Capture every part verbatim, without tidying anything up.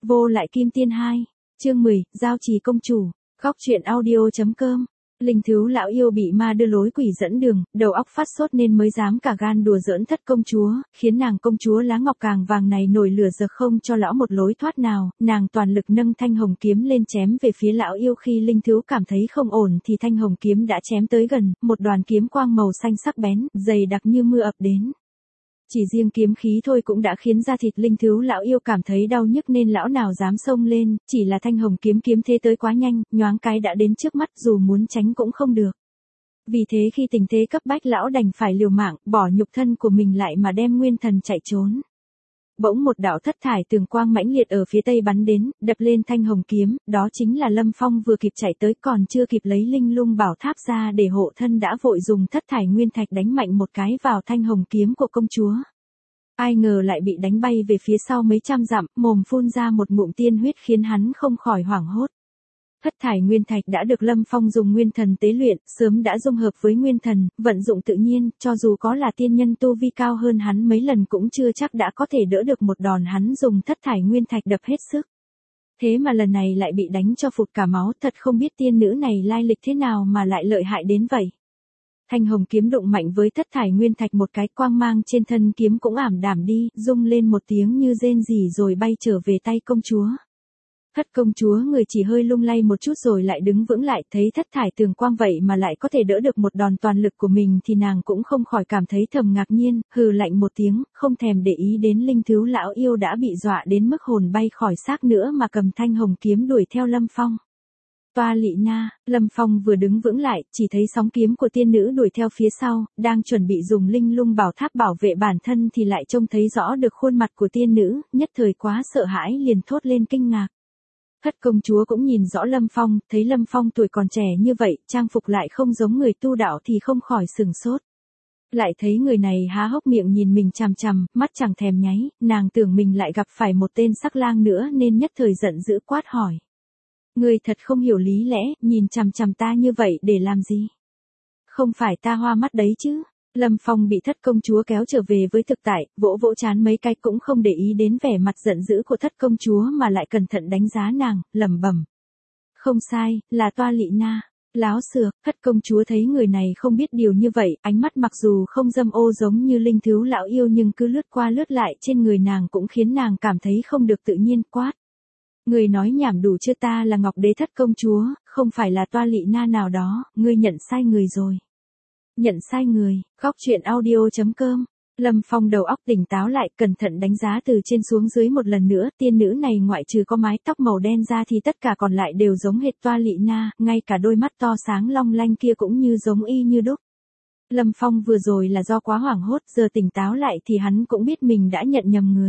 Vô lại kim tiên hai, chương mười, giao trì công chủ, góc truyện audio.com. Linh Thiếu lão yêu bị ma đưa lối quỷ dẫn đường, đầu óc phát sốt nên mới dám cả gan đùa giỡn thất công chúa, khiến nàng công chúa lá ngọc càng vàng này nổi lửa giật không cho lão một lối thoát nào, nàng toàn lực nâng thanh hồng kiếm lên chém về phía lão yêu. Khi Linh Thiếu cảm thấy không ổn thì thanh hồng kiếm đã chém tới gần, một đoàn kiếm quang màu xanh sắc bén, dày đặc như mưa ập đến. Chỉ riêng kiếm khí thôi cũng đã khiến da thịt Linh Thiếu lão yêu cảm thấy đau nhức nên lão nào dám xông lên, chỉ là thanh hồng kiếm kiếm thế tới quá nhanh, nhoáng cái đã đến trước mắt, dù muốn tránh cũng không được. Vì thế khi tình thế cấp bách lão đành phải liều mạng, bỏ nhục thân của mình lại mà đem nguyên thần chạy trốn. Bỗng một đạo thất thải tường quang mãnh liệt ở phía tây bắn đến, đập lên thanh hồng kiếm, đó chính là Lâm Phong vừa kịp chạy tới, còn chưa kịp lấy linh lung bảo tháp ra để hộ thân đã vội dùng thất thải nguyên thạch đánh mạnh một cái vào thanh hồng kiếm của công chúa. Ai ngờ lại bị đánh bay về phía sau mấy trăm dặm, mồm phun ra một ngụm tiên huyết khiến hắn không khỏi hoảng hốt. Thất thải nguyên thạch đã được Lâm Phong dùng nguyên thần tế luyện, sớm đã dung hợp với nguyên thần, vận dụng tự nhiên, cho dù có là tiên nhân tu vi cao hơn hắn mấy lần cũng chưa chắc đã có thể đỡ được một đòn hắn dùng thất thải nguyên thạch đập hết sức. Thế mà lần này lại bị đánh cho phụt cả máu, thật không biết tiên nữ này lai lịch thế nào mà lại lợi hại đến vậy. Thanh hồng kiếm đụng mạnh với thất thải nguyên thạch một cái, quang mang trên thân kiếm cũng ảm đạm đi, rung lên một tiếng như rên rỉ rồi bay trở về tay công chúa. Thất công chúa người chỉ hơi lung lay một chút rồi lại đứng vững lại, thấy thất thải tường quang vậy mà lại có thể đỡ được một đòn toàn lực của mình thì nàng cũng không khỏi cảm thấy thầm ngạc nhiên, hừ lạnh một tiếng, không thèm để ý đến Linh Thiếu lão yêu đã bị dọa đến mức hồn bay khỏi xác nữa mà cầm thanh hồng kiếm đuổi theo Lâm Phong. Toa Lị Na, Lâm Phong vừa đứng vững lại, chỉ thấy sóng kiếm của tiên nữ đuổi theo phía sau, đang chuẩn bị dùng linh lung bảo tháp bảo vệ bản thân thì lại trông thấy rõ được khuôn mặt của tiên nữ, nhất thời quá sợ hãi liền thốt lên kinh ngạc. Thất công chúa cũng nhìn rõ Lâm Phong, thấy Lâm Phong tuổi còn trẻ như vậy, trang phục lại không giống người tu đạo thì không khỏi sừng sốt. Lại thấy người này há hốc miệng nhìn mình chằm chằm, mắt chẳng thèm nháy, nàng tưởng mình lại gặp phải một tên sắc lang nữa nên nhất thời giận dữ quát hỏi. Ngươi thật không hiểu lý lẽ, nhìn chằm chằm ta như vậy để làm gì? Không phải ta hoa mắt đấy chứ? Lâm Phong bị thất công chúa kéo trở về với thực tại, vỗ vỗ chán mấy cái cũng không để ý đến vẻ mặt giận dữ của thất công chúa mà lại cẩn thận đánh giá nàng, lẩm bẩm. Không sai, là Toa Lị Na. Láo xược, thất công chúa thấy người này không biết điều như vậy, ánh mắt mặc dù không dâm ô giống như Linh Thiếu lão yêu nhưng cứ lướt qua lướt lại trên người nàng cũng khiến nàng cảm thấy không được tự nhiên, quát. Người nói nhảm đủ chưa, ta là Ngọc Đế thất công chúa, không phải là Toa Lị Na nào đó, ngươi nhận sai người rồi. Nhận sai người, góc truyện audio.com. Lâm Phong đầu óc tỉnh táo lại, cẩn thận đánh giá từ trên xuống dưới một lần nữa, tiên nữ này ngoại trừ có mái tóc màu đen ra thì tất cả còn lại đều giống hệt Toa Lị Na, ngay cả đôi mắt to sáng long lanh kia cũng như giống y như đúc. Lâm Phong vừa rồi là do quá hoảng hốt, giờ tỉnh táo lại thì hắn cũng biết mình đã nhận nhầm người.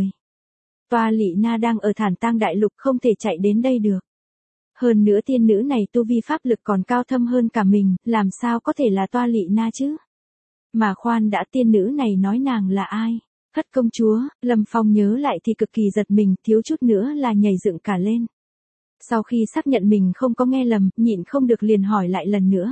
Toa Lị Na đang ở Thản Tang Đại Lục, không thể chạy đến đây được. Hơn nữa tiên nữ này tu vi pháp lực còn cao thâm hơn cả mình, làm sao có thể là Toa Lị Na chứ? Mà khoan đã, tiên nữ này nói nàng là ai? Thất công chúa. Lâm Phong nhớ lại thì cực kỳ giật mình, thiếu chút nữa là nhảy dựng cả lên. Sau khi xác nhận mình không có nghe lầm, nhịn không được liền hỏi lại lần nữa.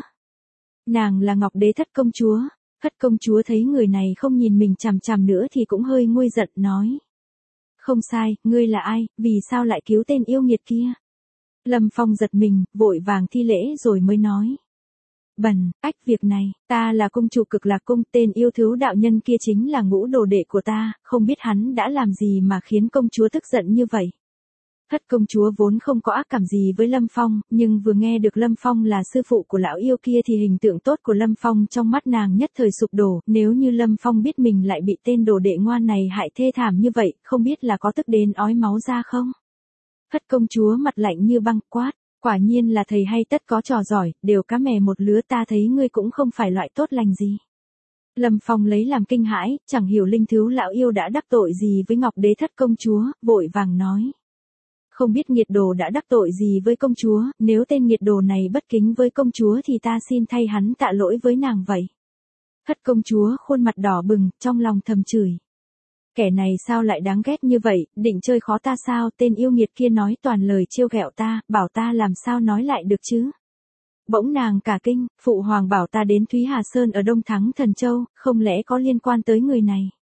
Nàng là Ngọc Đế thất công chúa. Thất công chúa thấy người này không nhìn mình chằm chằm nữa thì cũng hơi nguôi giận, nói. Không sai, ngươi là ai, vì sao lại cứu tên yêu nghiệt kia? Lâm Phong giật mình, vội vàng thi lễ rồi mới nói. Bần, ách việc này, ta là cung chủ Cực Lạc Cung, tên yêu thiếu đạo nhân kia chính là ngũ đồ đệ của ta, không biết hắn đã làm gì mà khiến công chúa tức giận như vậy. Thất công chúa vốn không có ác cảm gì với Lâm Phong, nhưng vừa nghe được Lâm Phong là sư phụ của lão yêu kia thì hình tượng tốt của Lâm Phong trong mắt nàng nhất thời sụp đổ, nếu như Lâm Phong biết mình lại bị tên đồ đệ ngoan này hại thê thảm như vậy, không biết là có tức đến ói máu ra không? Thất công chúa mặt lạnh như băng, quát, quả nhiên là thầy hay tất có trò giỏi, đều cá mè một lứa, ta thấy ngươi cũng không phải loại tốt lành gì. Lâm Phong lấy làm kinh hãi, chẳng hiểu Linh Thiếu lão yêu đã đắc tội gì với Ngọc Đế thất công chúa, vội vàng nói. Không biết nghiệt đồ đã đắc tội gì với công chúa, nếu tên nghiệt đồ này bất kính với công chúa thì ta xin thay hắn tạ lỗi với nàng vậy. Thất công chúa khuôn mặt đỏ bừng, trong lòng thầm chửi. Kẻ này sao lại đáng ghét như vậy, định chơi khó ta sao, tên yêu nghiệt kia nói toàn lời trêu ghẹo ta, bảo ta làm sao nói lại được chứ. Bỗng nàng cả kinh, phụ hoàng bảo ta đến Thúy Hà Sơn ở Đông Thắng Thần Châu, không lẽ có liên quan tới người này.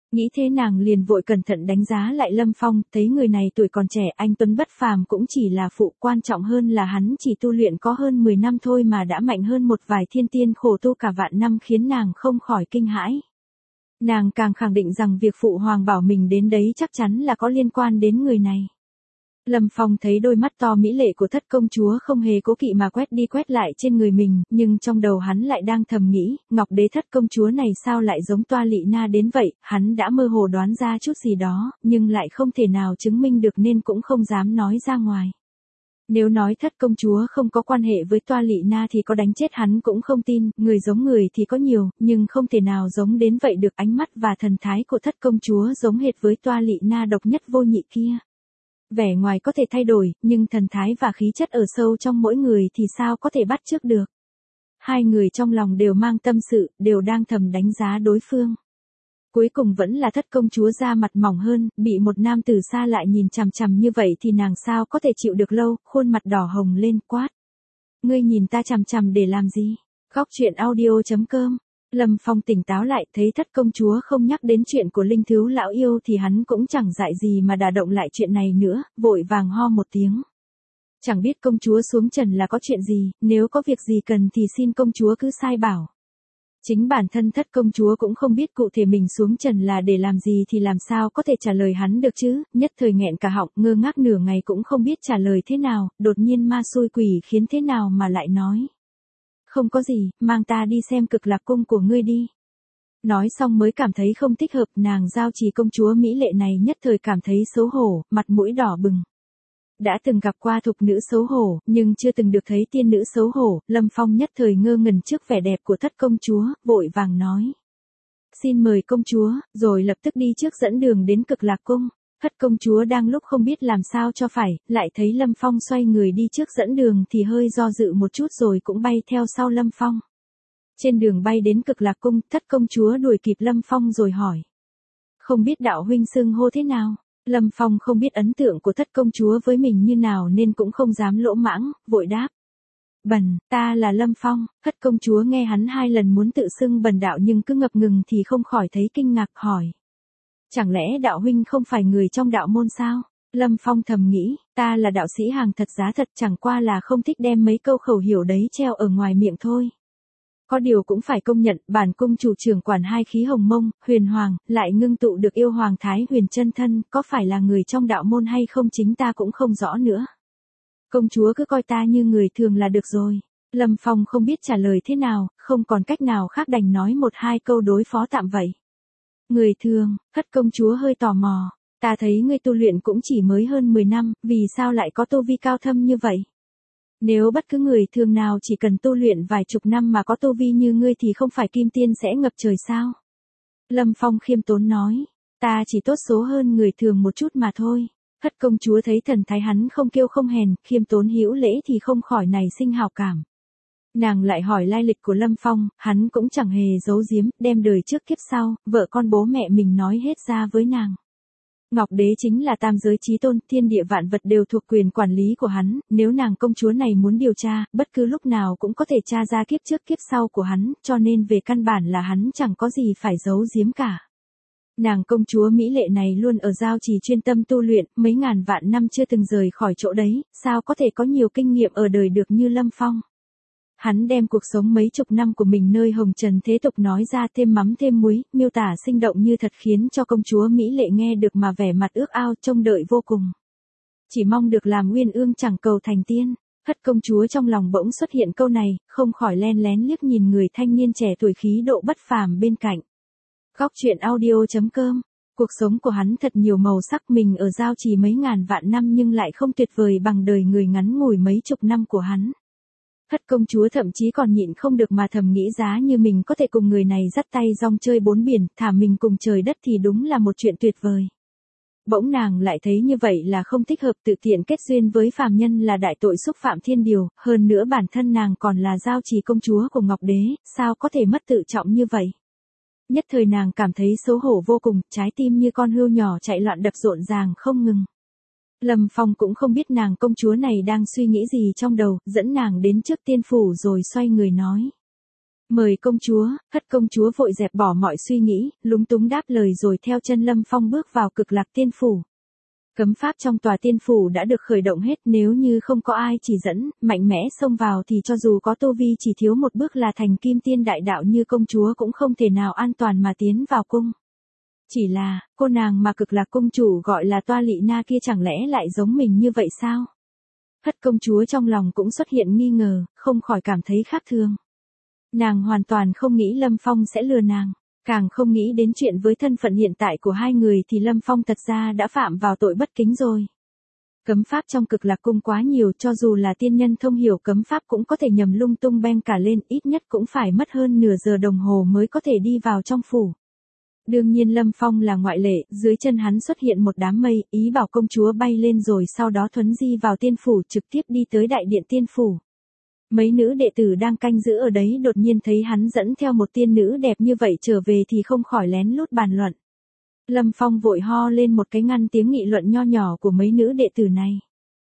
Nghĩ thế nàng liền vội cẩn thận đánh giá lại Lâm Phong, thấy người này tuổi còn trẻ, anh tuấn bất phàm cũng chỉ là phụ, quan trọng hơn là hắn chỉ tu luyện có hơn mười năm thôi mà đã mạnh hơn một vài thiên tiên khổ tu cả vạn năm, khiến nàng không khỏi kinh hãi. Nàng càng khẳng định rằng việc phụ hoàng bảo mình đến đấy chắc chắn là có liên quan đến người này. Lâm Phong thấy đôi mắt to mỹ lệ của thất công chúa không hề cố kỵ mà quét đi quét lại trên người mình, nhưng trong đầu hắn lại đang thầm nghĩ, Ngọc Đế thất công chúa này sao lại giống Toa Lị Na đến vậy, hắn đã mơ hồ đoán ra chút gì đó, nhưng lại không thể nào chứng minh được nên cũng không dám nói ra ngoài. Nếu nói thất công chúa không có quan hệ với Toa Lị Na thì có đánh chết hắn cũng không tin, người giống người thì có nhiều, nhưng không thể nào giống đến vậy được. Ánh mắt và thần thái của thất công chúa giống hệt với Toa Lị Na độc nhất vô nhị kia. Vẻ ngoài có thể thay đổi, nhưng thần thái và khí chất ở sâu trong mỗi người thì sao có thể bắt chước được. Hai người trong lòng đều mang tâm sự, đều đang thầm đánh giá đối phương. Cuối cùng vẫn là thất công chúa ra mặt mỏng hơn, bị một nam tử xa lại nhìn chằm chằm như vậy thì nàng sao có thể chịu được lâu, khuôn mặt đỏ hồng lên quát. Ngươi nhìn ta chằm chằm để làm gì? Góc truyện audio chấm com. Lâm Phong tỉnh táo lại, thấy thất công chúa không nhắc đến chuyện của linh thiếu lão yêu thì hắn cũng chẳng dại gì mà đả động lại chuyện này nữa, vội vàng ho một tiếng. Chẳng biết công chúa xuống trần là có chuyện gì, nếu có việc gì cần thì xin công chúa cứ sai bảo. Chính bản thân thất công chúa cũng không biết cụ thể mình xuống trần là để làm gì thì làm sao có thể trả lời hắn được chứ, nhất thời nghẹn cả họng, ngơ ngác nửa ngày cũng không biết trả lời thế nào, đột nhiên ma xui quỷ khiến thế nào mà lại nói. Không có gì, mang ta đi xem Cực Lạc cung của ngươi đi. Nói xong mới cảm thấy không thích hợp, nàng Giao Trì công chúa mỹ lệ này nhất thời cảm thấy xấu hổ, mặt mũi đỏ bừng. Đã từng gặp qua thục nữ xấu hổ, nhưng chưa từng được thấy tiên nữ xấu hổ, Lâm Phong nhất thời ngơ ngẩn trước vẻ đẹp của thất công chúa, vội vàng nói. Xin mời công chúa, rồi lập tức đi trước dẫn đường đến Cực Lạc cung. Thất công chúa đang lúc không biết làm sao cho phải, lại thấy Lâm Phong xoay người đi trước dẫn đường thì hơi do dự một chút rồi cũng bay theo sau Lâm Phong. Trên đường bay đến Cực Lạc cung, thất công chúa đuổi kịp Lâm Phong rồi hỏi. Không biết đạo huynh xưng hô thế nào? Lâm Phong không biết ấn tượng của thất công chúa với mình như nào nên cũng không dám lỗ mãng, vội đáp. Bần, ta là Lâm Phong. Thất công chúa nghe hắn hai lần muốn tự xưng bần đạo nhưng cứ ngập ngừng thì không khỏi thấy kinh ngạc hỏi. Chẳng lẽ đạo huynh không phải người trong đạo môn sao? Lâm Phong thầm nghĩ, ta là đạo sĩ hàng thật giá thật, chẳng qua là không thích đem mấy câu khẩu hiểu đấy treo ở ngoài miệng thôi. Có điều cũng phải công nhận, bản cung chủ trưởng quản hai khí hồng mông, huyền hoàng, lại ngưng tụ được yêu hoàng thái huyền chân thân, có phải là người trong đạo môn hay không chính ta cũng không rõ nữa. Công chúa cứ coi ta như người thường là được rồi. Lâm Phong không biết trả lời thế nào, không còn cách nào khác đành nói một hai câu đối phó tạm vậy. Người thường, thất công chúa hơi tò mò, ta thấy ngươi tu luyện cũng chỉ mới hơn mười năm, vì sao lại có tu vi cao thâm như vậy? Nếu bất cứ người thường nào chỉ cần tu luyện vài chục năm mà có tu vi như ngươi thì không phải kim tiên sẽ ngập trời sao? Lâm Phong khiêm tốn nói, ta chỉ tốt số hơn người thường một chút mà thôi. Thất công chúa thấy thần thái hắn không kiêu không hèn, khiêm tốn hữu lễ thì không khỏi nảy sinh hào cảm. Nàng lại hỏi lai lịch của Lâm Phong, hắn cũng chẳng hề giấu giếm, đem đời trước kiếp sau, vợ con bố mẹ mình nói hết ra với nàng. Ngọc Đế chính là tam giới chí tôn, thiên địa vạn vật đều thuộc quyền quản lý của hắn, nếu nàng công chúa này muốn điều tra, bất cứ lúc nào cũng có thể tra ra kiếp trước kiếp sau của hắn, cho nên về căn bản là hắn chẳng có gì phải giấu giếm cả. Nàng công chúa mỹ lệ này luôn ở Giao Trì chuyên tâm tu luyện, mấy ngàn vạn năm chưa từng rời khỏi chỗ đấy, sao có thể có nhiều kinh nghiệm ở đời được như Lâm Phong. Hắn đem cuộc sống mấy chục năm của mình nơi hồng trần thế tục nói ra thêm mắm thêm muối, miêu tả sinh động như thật khiến cho công chúa mỹ lệ nghe được mà vẻ mặt ước ao trông đợi vô cùng. Chỉ mong được làm uyên ương chẳng cầu thành tiên. Thất công chúa trong lòng bỗng xuất hiện câu này, không khỏi len lén liếc nhìn người thanh niên trẻ tuổi khí độ bất phàm bên cạnh. Góc truyện audio chấm com. Cuộc sống của hắn thật nhiều màu sắc, mình ở Giao Trì mấy ngàn vạn năm nhưng lại không tuyệt vời bằng đời người ngắn ngủi mấy chục năm của hắn. Thất công chúa thậm chí còn nhịn không được mà thầm nghĩ giá như mình có thể cùng người này dắt tay rong chơi bốn biển, thả mình cùng trời đất thì đúng là một chuyện tuyệt vời. Bỗng nàng lại thấy như vậy là không thích hợp, tự tiện kết duyên với phàm nhân là đại tội xúc phạm thiên điều, hơn nữa bản thân nàng còn là Giao Trì công chúa của Ngọc Đế, sao có thể mất tự trọng như vậy. Nhất thời nàng cảm thấy xấu hổ vô cùng, trái tim như con hươu nhỏ chạy loạn đập rộn ràng không ngừng. Lâm Phong cũng không biết nàng công chúa này đang suy nghĩ gì trong đầu, dẫn nàng đến trước tiên phủ rồi xoay người nói. Mời công chúa. Thất công chúa vội dẹp bỏ mọi suy nghĩ, lúng túng đáp lời rồi theo chân Lâm Phong bước vào Cực Lạc Tiên Phủ. Cấm pháp trong tòa tiên phủ đã được khởi động hết, nếu như không có ai chỉ dẫn, mạnh mẽ xông vào thì cho dù có tu vi chỉ thiếu một bước là thành kim tiên đại đạo như công chúa cũng không thể nào an toàn mà tiến vào cung. Chỉ là, cô nàng mà Cực Lạc cung chủ gọi là Toa Lị Na kia chẳng lẽ lại giống mình như vậy sao? Thất công chúa trong lòng cũng xuất hiện nghi ngờ, không khỏi cảm thấy khác thường. Nàng hoàn toàn không nghĩ Lâm Phong sẽ lừa nàng. Càng không nghĩ đến chuyện với thân phận hiện tại của hai người thì Lâm Phong thật ra đã phạm vào tội bất kính rồi. Cấm pháp trong Cực Lạc cung quá nhiều, cho dù là tiên nhân thông hiểu cấm pháp cũng có thể nhầm lung tung beng cả lên, ít nhất cũng phải mất hơn nửa giờ đồng hồ mới có thể đi vào trong phủ. Đương nhiên Lâm Phong là ngoại lệ, dưới chân hắn xuất hiện một đám mây, ý bảo công chúa bay lên rồi sau đó thuấn di vào tiên phủ, trực tiếp đi tới đại điện tiên phủ. Mấy nữ đệ tử đang canh giữ ở đấy đột nhiên thấy hắn dẫn theo một tiên nữ đẹp như vậy trở về thì không khỏi lén lút bàn luận. Lâm Phong vội ho lên một cái ngăn tiếng nghị luận nho nhỏ của mấy nữ đệ tử này.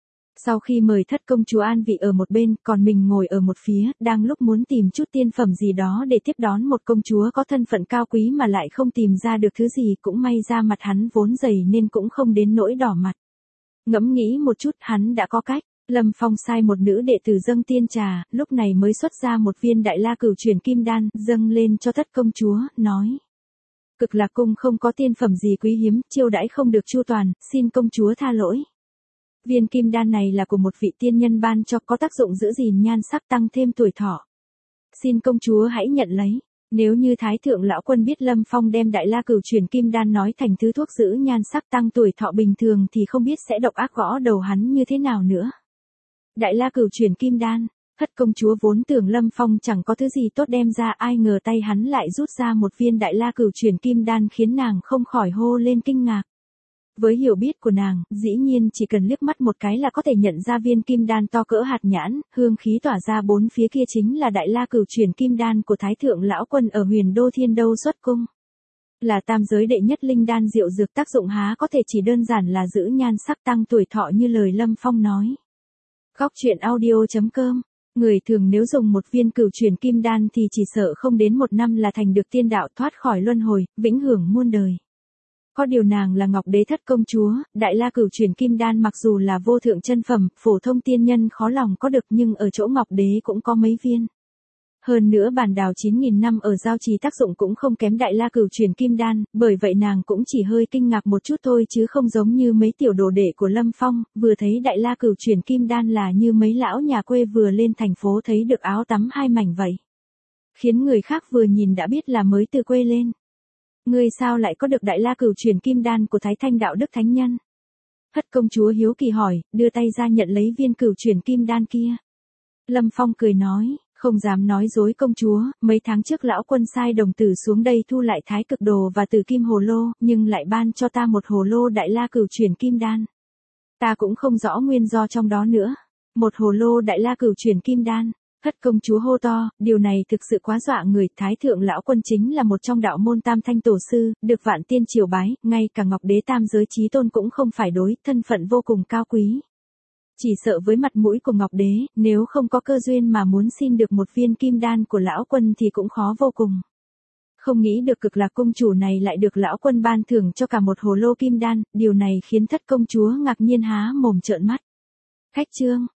Sau khi mời thất công chúa an vị ở một bên, còn mình ngồi ở một phía, đang lúc muốn tìm chút tiên phẩm gì đó để tiếp đón một công chúa có thân phận cao quý mà lại không tìm ra được thứ gì, cũng may ra mặt hắn vốn dày nên cũng không đến nỗi đỏ mặt. Ngẫm nghĩ một chút hắn đã có cách. Lâm Phong sai một nữ đệ tử dâng tiên trà, lúc này mới xuất ra một viên Đại La Cửu Truyền Kim Đan, dâng lên cho thất công chúa, nói. Cực Lạc cung không có tiên phẩm gì quý hiếm, chiêu đãi không được chu toàn, xin công chúa tha lỗi. Viên kim đan này là của một vị tiên nhân ban cho, có tác dụng giữ gìn nhan sắc tăng thêm tuổi thọ. Xin công chúa hãy nhận lấy. Nếu như Thái thượng lão quân biết Lâm Phong đem Đại La Cửu Truyền Kim Đan nói thành thứ thuốc giữ nhan sắc tăng tuổi thọ bình thường thì không biết sẽ độc ác gõ đầu hắn như thế nào nữa. Đại La Cửu Truyền Kim Đan, thất công chúa vốn tưởng Lâm Phong chẳng có thứ gì tốt đem ra, ai ngờ tay hắn lại rút ra một viên Đại La Cửu Truyền Kim Đan khiến nàng không khỏi hô lên kinh ngạc. Với hiểu biết của nàng, dĩ nhiên chỉ cần liếc mắt một cái là có thể nhận ra viên kim đan to cỡ hạt nhãn, hương khí tỏa ra bốn phía kia chính là Đại La Cửu Truyền Kim Đan của Thái thượng lão quân ở Huyền Đô Thiên Đâu xuất cung. Là tam giới đệ nhất linh đan diệu dược, tác dụng há có thể chỉ đơn giản là giữ nhan sắc tăng tuổi thọ như lời Lâm Phong nói. Góc truyện audio chấm com. Người thường nếu dùng một viên Cửu Truyền Kim Đan thì chỉ sợ không đến một năm là thành được tiên đạo, thoát khỏi luân hồi, vĩnh hưởng muôn đời. Có điều nàng là Ngọc Đế thất công chúa, Đại La Cửu Truyền Kim Đan mặc dù là vô thượng chân phẩm, phổ thông tiên nhân khó lòng có được, nhưng ở chỗ Ngọc Đế cũng có mấy viên. Hơn nữa bản đào chín nghìn năm ở giao trì tác dụng cũng không kém Đại La Cửu Truyền Kim Đan, bởi vậy nàng cũng chỉ hơi kinh ngạc một chút thôi chứ không giống như mấy tiểu đồ đệ của Lâm Phong, vừa thấy Đại La Cửu Truyền Kim Đan là như mấy lão nhà quê vừa lên thành phố thấy được áo tắm hai mảnh vậy. Khiến người khác vừa nhìn đã biết là mới từ quê lên. Ngươi sao lại có được Đại La Cửu Truyền Kim Đan của Thái Thanh đạo đức thánh nhân? Thất công chúa hiếu kỳ hỏi, đưa tay ra nhận lấy viên Cửu Truyền Kim Đan kia. Lâm Phong cười nói, không dám nói dối công chúa, mấy tháng trước lão quân sai đồng tử xuống đây thu lại Thái Cực Đồ và Tử Kim Hồ Lô, nhưng lại ban cho ta một hồ lô Đại La Cửu Truyền Kim Đan. Ta cũng không rõ nguyên do trong đó nữa. Một hồ lô Đại La Cửu Truyền Kim Đan. Thất công chúa hô to, điều này thực sự quá dọa người, Thái thượng lão quân chính là một trong đạo môn Tam Thanh tổ sư, được vạn tiên triều bái, ngay cả Ngọc Đế tam giới chí tôn cũng không phải đối, thân phận vô cùng cao quý. Chỉ sợ với mặt mũi của Ngọc Đế, nếu không có cơ duyên mà muốn xin được một viên kim đan của lão quân thì cũng khó vô cùng. Không nghĩ được Cực Lạc công chủ này lại được lão quân ban thưởng cho cả một hồ lô kim đan, điều này khiến thất công chúa ngạc nhiên há mồm trợn mắt. Khách chương